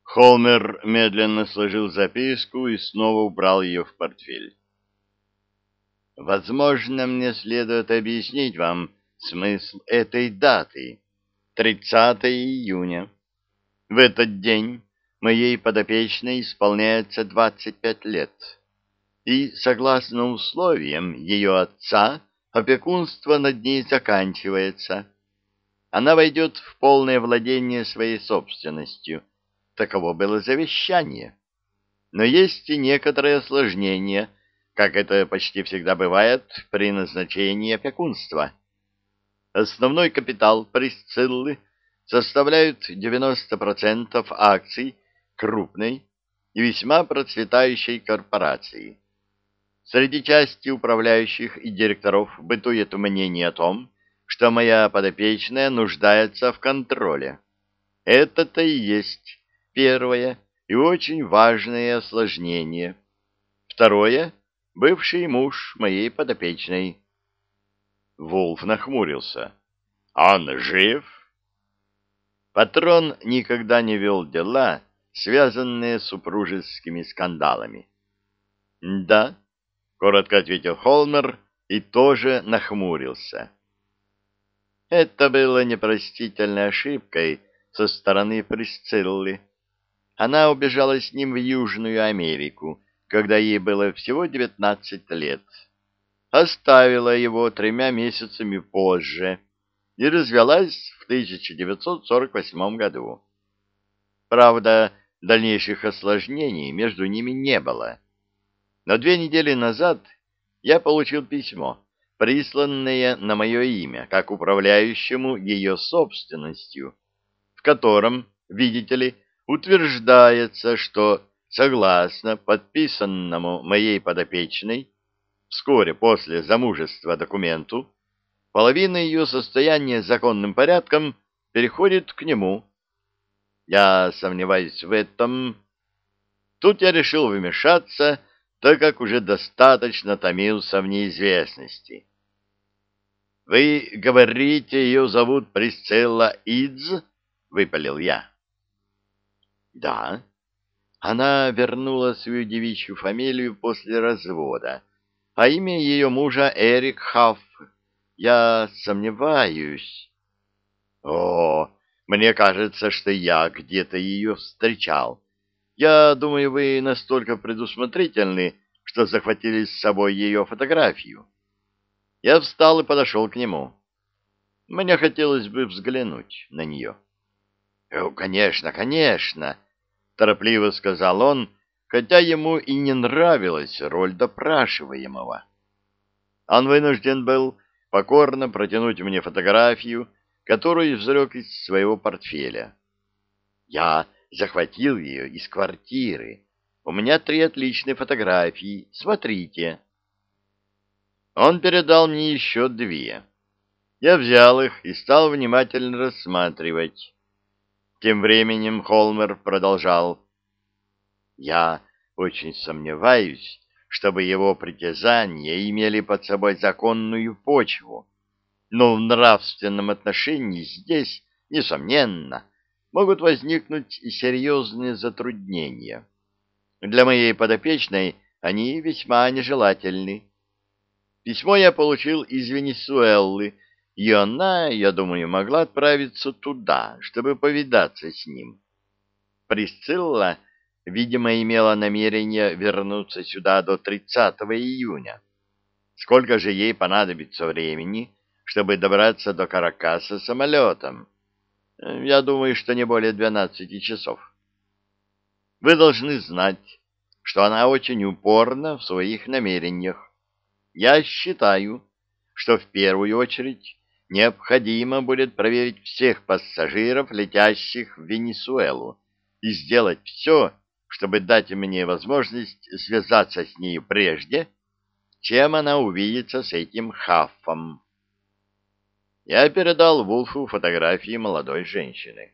Холмер медленно сложил записку и снова убрал ее в портфель. «Возможно, мне следует объяснить вам смысл этой даты. 30 июня. В этот день моей подопечной исполняется 25 лет. И, согласно условиям ее отца, опекунство над ней заканчивается. Она войдет в полное владение своей собственностью. Таково было завещание. Но есть и некоторые осложнения, как это почти всегда бывает при назначении опекунства. Основной капитал Присциллы составляют 90% акций крупной и весьма процветающей корпорации. Среди части управляющих и директоров бытует мнение о том, что моя подопечная нуждается в контроле. Это-то и есть первое и очень важное осложнение. Второе — бывший муж моей подопечной. Вулф нахмурился. «Он жив?» Патрон никогда не вел дела, связанные с супружескими скандалами. «Да», — коротко ответил Холмер и тоже нахмурился. Это было непростительной ошибкой со стороны Присциллы. Она убежала с ним в Южную Америку, когда ей было всего 19 лет. Оставила его 3 месяцами позже и развелась в 1948 году. Правда, дальнейших осложнений между ними не было. Но 2 недели назад я получил письмо, присланное на мое имя, как управляющему ее собственностью, в котором, видите ли, утверждается, что, согласно подписанному моей подопечной, вскоре после замужества документу, половина ее состояния законным порядком переходит к нему. Я сомневаюсь в этом. Тут я решил вмешаться, так как уже достаточно томился в неизвестности. «Вы говорите, ее зовут Присцилла Идз?» — выпалил я. «Да. Она вернула свою девичью фамилию после развода, а имя ее мужа Эрик Хафф. Я сомневаюсь». «О, мне кажется, что я где-то ее встречал. Я думаю, вы настолько предусмотрительны, что захватили с собой ее фотографию». Я встал и подошел к нему. Мне хотелось бы взглянуть на нее. Конечно, конечно», — торопливо сказал он, хотя ему и не нравилась роль допрашиваемого. Он вынужден был покорно протянуть мне фотографию, которую извлек из своего портфеля. Я захватил ее из квартиры. У меня 3 отличные фотографии. Смотрите. Он передал мне еще 2. Я взял их и стал внимательно рассматривать. Тем временем Холмер продолжал. Я очень сомневаюсь, чтобы его притязания имели под собой законную почву. Но в нравственном отношении здесь, несомненно, могут возникнуть и серьезные затруднения. Для моей подопечной они весьма нежелательны. Письмо я получил из Венесуэлы, и она, я думаю, могла отправиться туда, чтобы повидаться с ним. Присцилла, видимо, имела намерение вернуться сюда до 30 июня. Сколько же ей понадобится времени, чтобы добраться до Каракаса самолетом? Я думаю, что не более 12 часов. Вы должны знать, что она очень упорна в своих намерениях. Я считаю, что в первую очередь необходимо будет проверить всех пассажиров, летящих в Венесуэлу, и сделать все, чтобы дать мне возможность связаться с нею прежде, чем она увидится с этим Хаффом. Я передал Вулфу фотографии молодой женщины.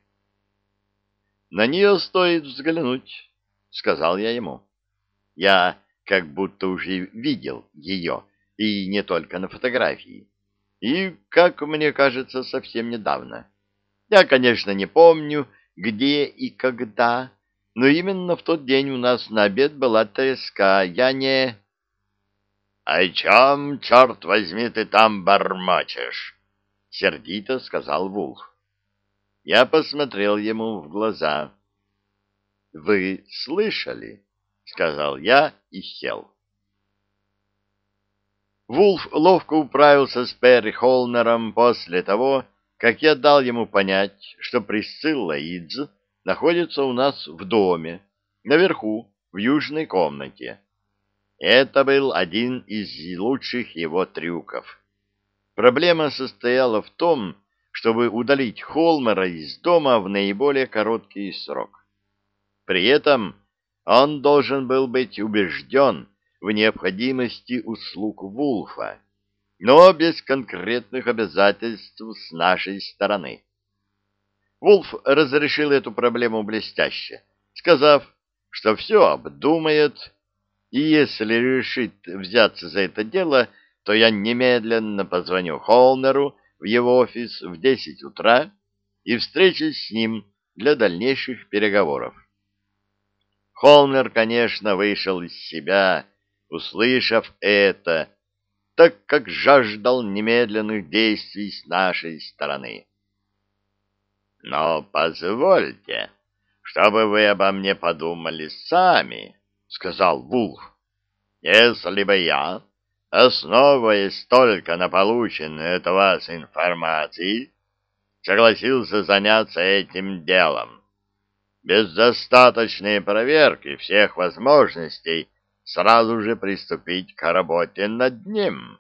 «На нее стоит взглянуть», — сказал я ему. Я как будто уже видел ее, и не только на фотографии. И, как мне кажется, совсем недавно. Я, конечно, не помню, где и когда, Но именно в тот день у нас на обед была треска. Я не... — О чем, черт возьми, ты там бормочешь? — сердито сказал Вулф. Я посмотрел ему в глаза. — Вы слышали? — сказал я и сел. Вулф ловко управился с Перри Холмером после того, как я дал ему понять, что Присцилла Идз находится у нас в доме, наверху, в южной комнате. Это был один из лучших его трюков. Проблема состояла в том, чтобы удалить Холмера из дома в наиболее короткий срок. При этом он должен был быть убежден в необходимости услуг Вулфа, но без конкретных обязательств с нашей стороны. Вулф разрешил эту проблему блестяще, сказав, что все обдумает, и если решит взяться за это дело, то я немедленно позвоню Холмеру в его офис в 10 утра и встречусь с ним для дальнейших переговоров. Холмер, конечно, вышел из себя, услышав это, так как жаждал немедленных действий с нашей стороны. «Но позвольте, чтобы вы обо мне подумали сами», — сказал Вулф. «Если бы я, основываясь только на полученной от вас информации, согласился заняться этим делом, без достаточной проверки всех возможностей сразу же приступить к работе над ним».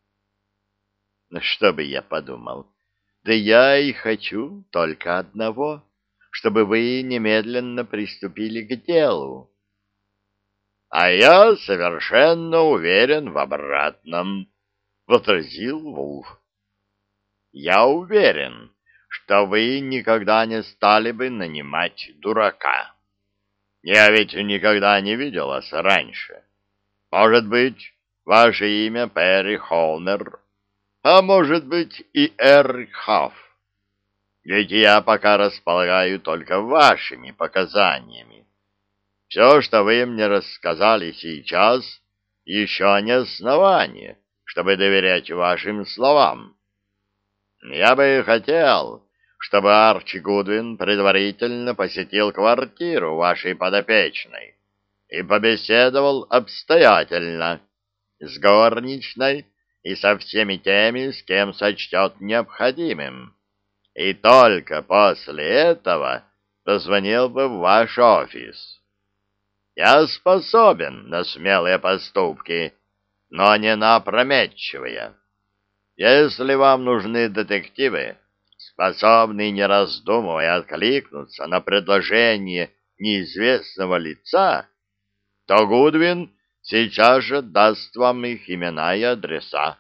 Что бы я подумал? Да я и хочу только одного, чтобы вы немедленно приступили к делу. — А я совершенно уверен в обратном, — возразил Вулф. — Я уверен, что вы никогда не стали бы нанимать дурака. Я ведь никогда не видел вас раньше. Может быть, ваше имя Перри Холмер, а может быть и Эрик Хафф. Ведь я пока располагаю только вашими показаниями. Все, что вы мне рассказали сейчас, еще не основание, чтобы доверять вашим словам. Я бы хотел, чтобы Арчи Гудвин предварительно посетил квартиру вашей подопечной и побеседовал обстоятельно с горничной и со всеми теми, с кем сочтет необходимым. И только после этого позвонил бы в ваш офис. Я способен на смелые поступки, но не на опрометчивые. Если вам нужны детективы, способные, не раздумывая, откликнуться на предложение неизвестного лица, то Гудвин сейчас же даст вам их имена и адреса.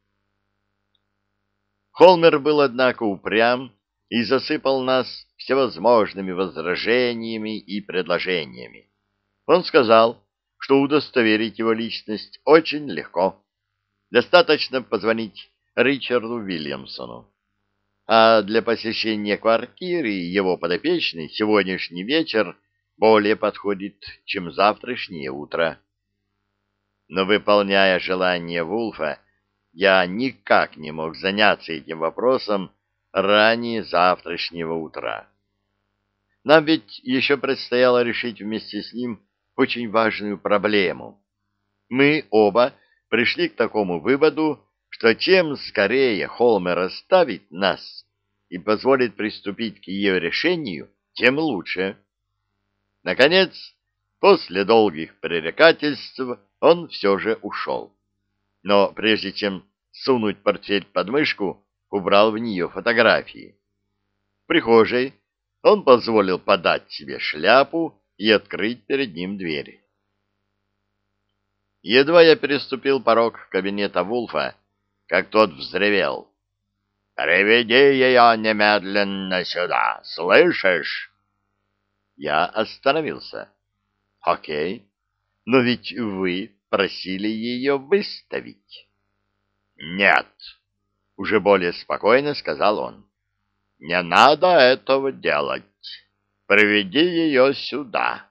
Холмер был, однако, упрям и засыпал нас всевозможными возражениями и предложениями. Он сказал, что удостоверить его личность очень легко. Достаточно позвонить Ричарду Уильямсону. А для посещения квартиры его подопечной сегодняшний вечер более подходит, чем завтрашнее утро. Но, выполняя желание Вулфа, я никак не мог заняться этим вопросом ранее завтрашнего утра. Нам ведь еще предстояло решить вместе с ним очень важную проблему. Мы оба пришли к такому выводу, что чем скорее Холмер оставит нас и позволит приступить к ее решению, тем лучше. Наконец, после долгих пререкательств, он все же ушел. Но прежде чем сунуть портфель под мышку, убрал в нее фотографии. В прихожей он позволил подать себе шляпу и открыть перед ним дверь. Едва я переступил порог кабинета Вулфа, как тот взревел. «Приведи ее немедленно сюда, слышишь?» Я остановился. «Окей, но ведь вы просили ее выставить». «Нет», — уже более спокойно сказал он. «Не надо этого делать. Приведи ее сюда.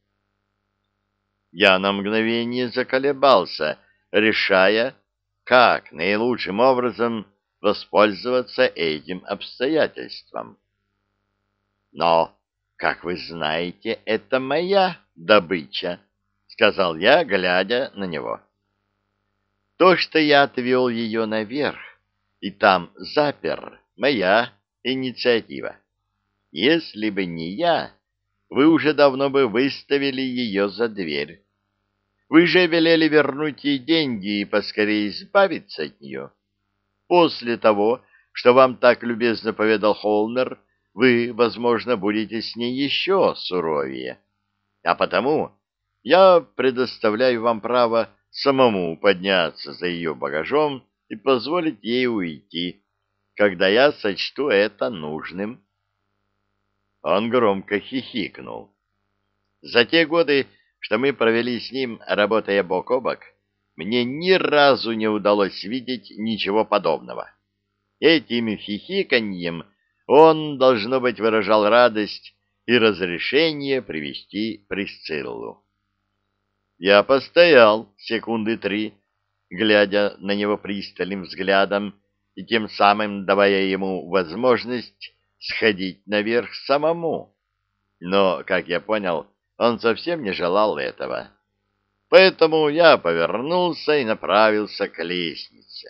Я на мгновение заколебался, решая, как наилучшим образом воспользоваться этим обстоятельством. Но, как вы знаете, это моя добыча, — сказал я, глядя на него. То, что я отвел ее наверх и там запер, — моя инициатива. Если бы не я, вы уже давно бы выставили ее за дверь. Вы же велели вернуть ей деньги и поскорее избавиться от нее. После того, что вам так любезно поведал Холмер, вы, возможно, будете с ней еще суровее. А потому я предоставляю вам право самому подняться за ее багажом и позволить ей уйти, когда я сочту это нужным. Он громко хихикнул. За те годы, что мы провели с ним, работая бок о бок, мне ни разу не удалось видеть ничего подобного. Этим хихиканьем он, должно быть, выражал радость и разрешение привести Присциллу. Я постоял секунды 3, глядя на него пристальным взглядом и тем самым давая ему возможность сходить наверх самому. Но, как я понял, он совсем не желал этого. Поэтому я повернулся и направился к лестнице.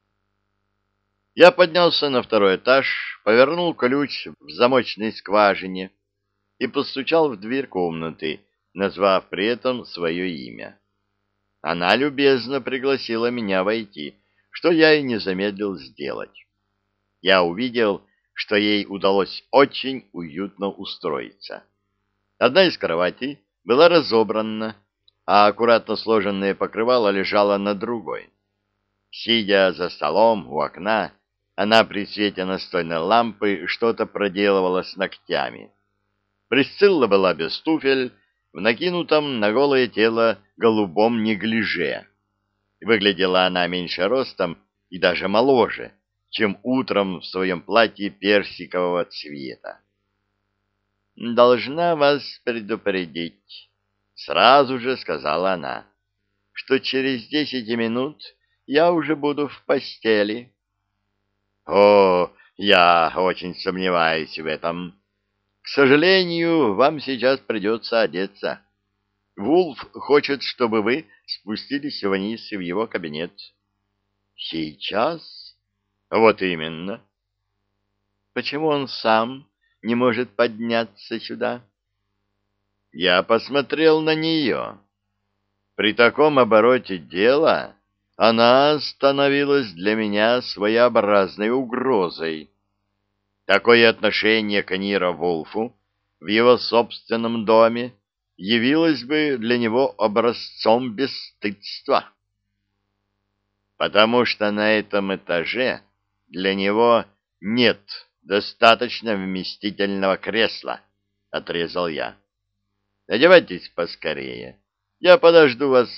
Я поднялся на второй этаж, повернул ключ в замочной скважине и постучал в дверь комнаты, назвав при этом свое имя. Она любезно пригласила меня войти, что я и не замедлил сделать. Я увидел, что ей удалось очень уютно устроиться. Одна из кроватей была разобрана, а аккуратно сложенное покрывало лежало на другой. Сидя за столом у окна, она при свете настольной лампы что-то проделывала с ногтями. Присцилла была без туфель, в накинутом на голое тело голубом неглиже. Выглядела она меньше ростом и даже моложе, чем утром в своем платье персикового цвета. «Должна вас предупредить», — сразу же сказала она, — «что через 10 минут я уже буду в постели». «О, я очень сомневаюсь в этом. К сожалению, вам сейчас придется одеться. Вулф хочет, чтобы вы спустились вниз в его кабинет». «Сейчас?» «Вот именно». «Почему он сам не может подняться сюда?» Я посмотрел на нее. При таком обороте дела она становилась для меня своеобразной угрозой. Такое отношение к Нира Вулфу в его собственном доме явилось бы для него образцом бесстыдства. Потому что на этом этаже для него нет достаточно вместительного кресла, — отрезал я. Одевайтесь поскорее. Я подожду вас